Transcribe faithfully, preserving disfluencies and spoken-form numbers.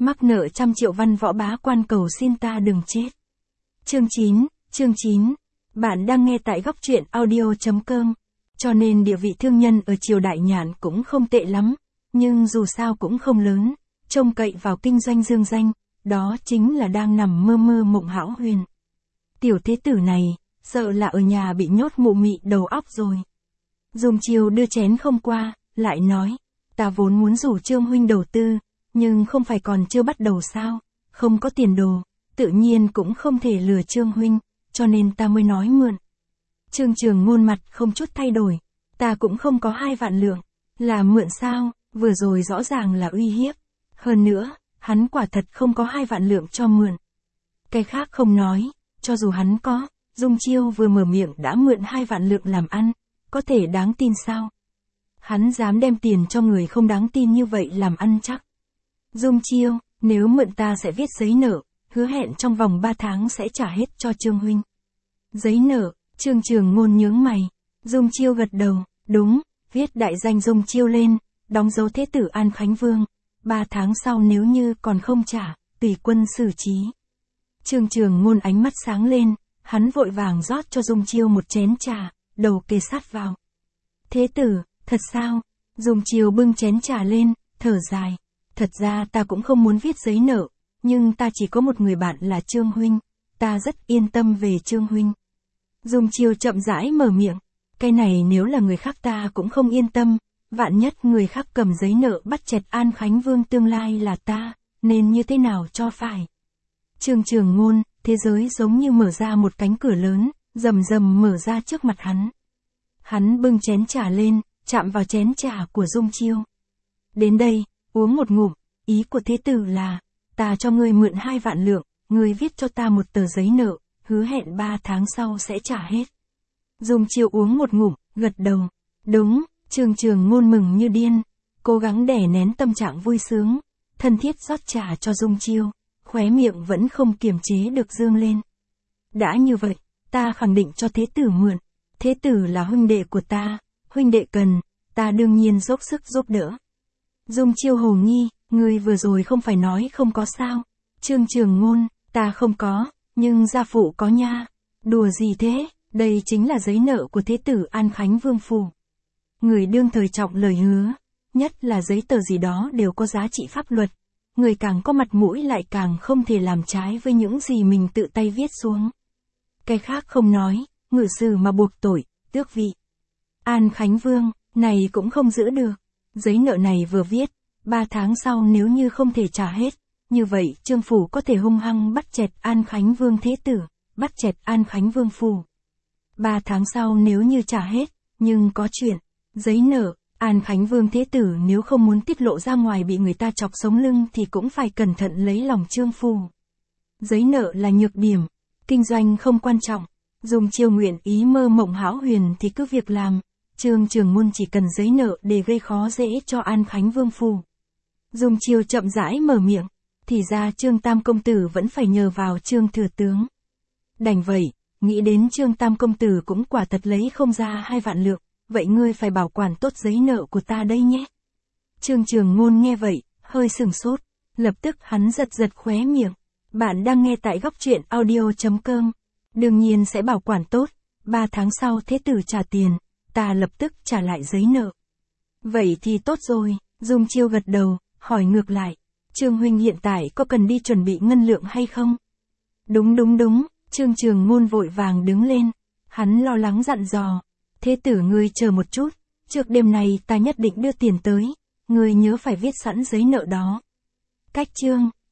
Mắc nợ trăm triệu văn võ bá quan cầu xin ta đừng chết. Chương chín, chương chín. Bạn đang nghe tại góc truyện audio.com. Cho nên địa vị thương nhân ở triều đại Nhạn cũng không tệ lắm, nhưng dù sao cũng không lớn, trông cậy vào kinh doanh dương danh, đó chính là đang nằm mơ mơ mộng hão huyền. Tiểu thế tử này, sợ là ở nhà bị nhốt mụ mị đầu óc rồi. Dung Chiêu đưa chén không qua, lại nói, ta vốn muốn rủ Trương huynh đầu tư, nhưng không phải còn chưa bắt đầu sao, không có tiền đồ, tự nhiên cũng không thể lừa Trương huynh, cho nên ta mới nói mượn. Trương Trường Ngôn mặt không chút thay đổi, ta cũng không có hai vạn lượng, là mượn sao, vừa rồi rõ ràng là uy hiếp. Hơn nữa, hắn quả thật không có hai vạn lượng cho mượn. Cái khác không nói, cho dù hắn có, Dung Chiêu vừa mở miệng đã mượn hai vạn lượng làm ăn, có thể đáng tin sao? Hắn dám đem tiền cho người không đáng tin như vậy làm ăn chắc. Dung Chiêu, nếu mượn ta sẽ viết giấy nợ, hứa hẹn trong vòng ba tháng sẽ trả hết cho Trương huynh. Giấy nợ, Trương Trường Ngôn nhướng mày. Dung Chiêu gật đầu, đúng, viết đại danh Dung Chiêu lên, đóng dấu thế tử An Khánh Vương. Ba tháng sau nếu như còn không trả, tùy quân xử trí. Trương Trường Ngôn ánh mắt sáng lên, hắn vội vàng rót cho Dung Chiêu một chén trà, đầu kề sát vào. Thế tử, thật sao? Dung Chiêu bưng chén trà lên, thở dài. Thật ra ta cũng không muốn viết giấy nợ, nhưng ta chỉ có một người bạn là Trương huynh, ta rất yên tâm về Trương huynh. Dung Chiêu chậm rãi mở miệng, cái này nếu là người khác ta cũng không yên tâm, vạn nhất người khác cầm giấy nợ bắt chẹt An Khánh Vương tương lai là ta, nên như thế nào cho phải. Trương Trường Ngôn, thế giới giống như mở ra một cánh cửa lớn, rầm rầm mở ra trước mặt hắn. Hắn bưng chén trà lên, chạm vào chén trà của Dung Chiêu. Đến đây, uống một ngụm, ý của thế tử là, ta cho ngươi mượn hai vạn lượng, ngươi viết cho ta một tờ giấy nợ, hứa hẹn ba tháng sau sẽ trả hết. Dung Chiêu uống một ngụm, gật đầu. Đúng, Trương Trường Ngôn mừng như điên, cố gắng đè nén tâm trạng vui sướng, thân thiết rót trà cho Dung Chiêu, khóe miệng vẫn không kiềm chế được dương lên. Đã như vậy, ta khẳng định cho thế tử mượn, thế tử là huynh đệ của ta, huynh đệ cần, ta đương nhiên dốc sức giúp đỡ. Dung Chiêu hồ nghi, ngươi vừa rồi không phải nói không có sao? Trương Trường Ngôn, ta không có, nhưng gia phụ có nha. Đùa gì thế, đây chính là giấy nợ của thế tử An Khánh Vương phủ. Người đương thời trọng lời hứa, nhất là giấy tờ gì đó đều có giá trị pháp luật. Người càng có mặt mũi lại càng không thể làm trái với những gì mình tự tay viết xuống. Cái khác không nói, ngự sử mà buộc tội, tước vị. An Khánh Vương, này cũng không giữ được. Giấy nợ này vừa viết, ba tháng sau nếu như không thể trả hết, như vậy Trương phủ có thể hung hăng bắt chẹt An Khánh Vương thế tử, bắt chẹt An Khánh Vương phủ. Ba tháng sau nếu như trả hết, nhưng có chuyện, giấy nợ, An Khánh Vương thế tử nếu không muốn tiết lộ ra ngoài bị người ta chọc sống lưng thì cũng phải cẩn thận lấy lòng Trương phủ. Giấy nợ là nhược điểm, kinh doanh không quan trọng, Dung Chiêu nguyện ý mơ mộng hão huyền thì cứ việc làm. Trương Trường Ngôn chỉ cần giấy nợ để gây khó dễ cho An Khánh Vương phủ. Dung Chiêu chậm rãi mở miệng, thì ra Trương Tam công tử vẫn phải nhờ vào Trương thừa tướng. Đành vậy, nghĩ đến Trương Tam công tử cũng quả thật lấy không ra hai vạn lượng, vậy ngươi phải bảo quản tốt giấy nợ của ta đây nhé. Trương Trường Ngôn nghe vậy, hơi sừng sốt, lập tức hắn giật giật khóe miệng. Bạn đang nghe tại góc truyện audio.com. Đương nhiên sẽ bảo quản tốt, ba tháng sau thế tử trả tiền, ta lập tức trả lại giấy nợ. Vậy thì tốt rồi, Dung Chiêu gật đầu, hỏi ngược lại, Trương huynh hiện tại có cần đi chuẩn bị ngân lượng hay không? Đúng đúng đúng, Trương Trường Ngôn vội vàng đứng lên, hắn lo lắng dặn dò, thế tử ngươi chờ một chút, trước đêm này ta nhất định đưa tiền tới, ngươi nhớ phải viết sẵn giấy nợ đó. Cách chương,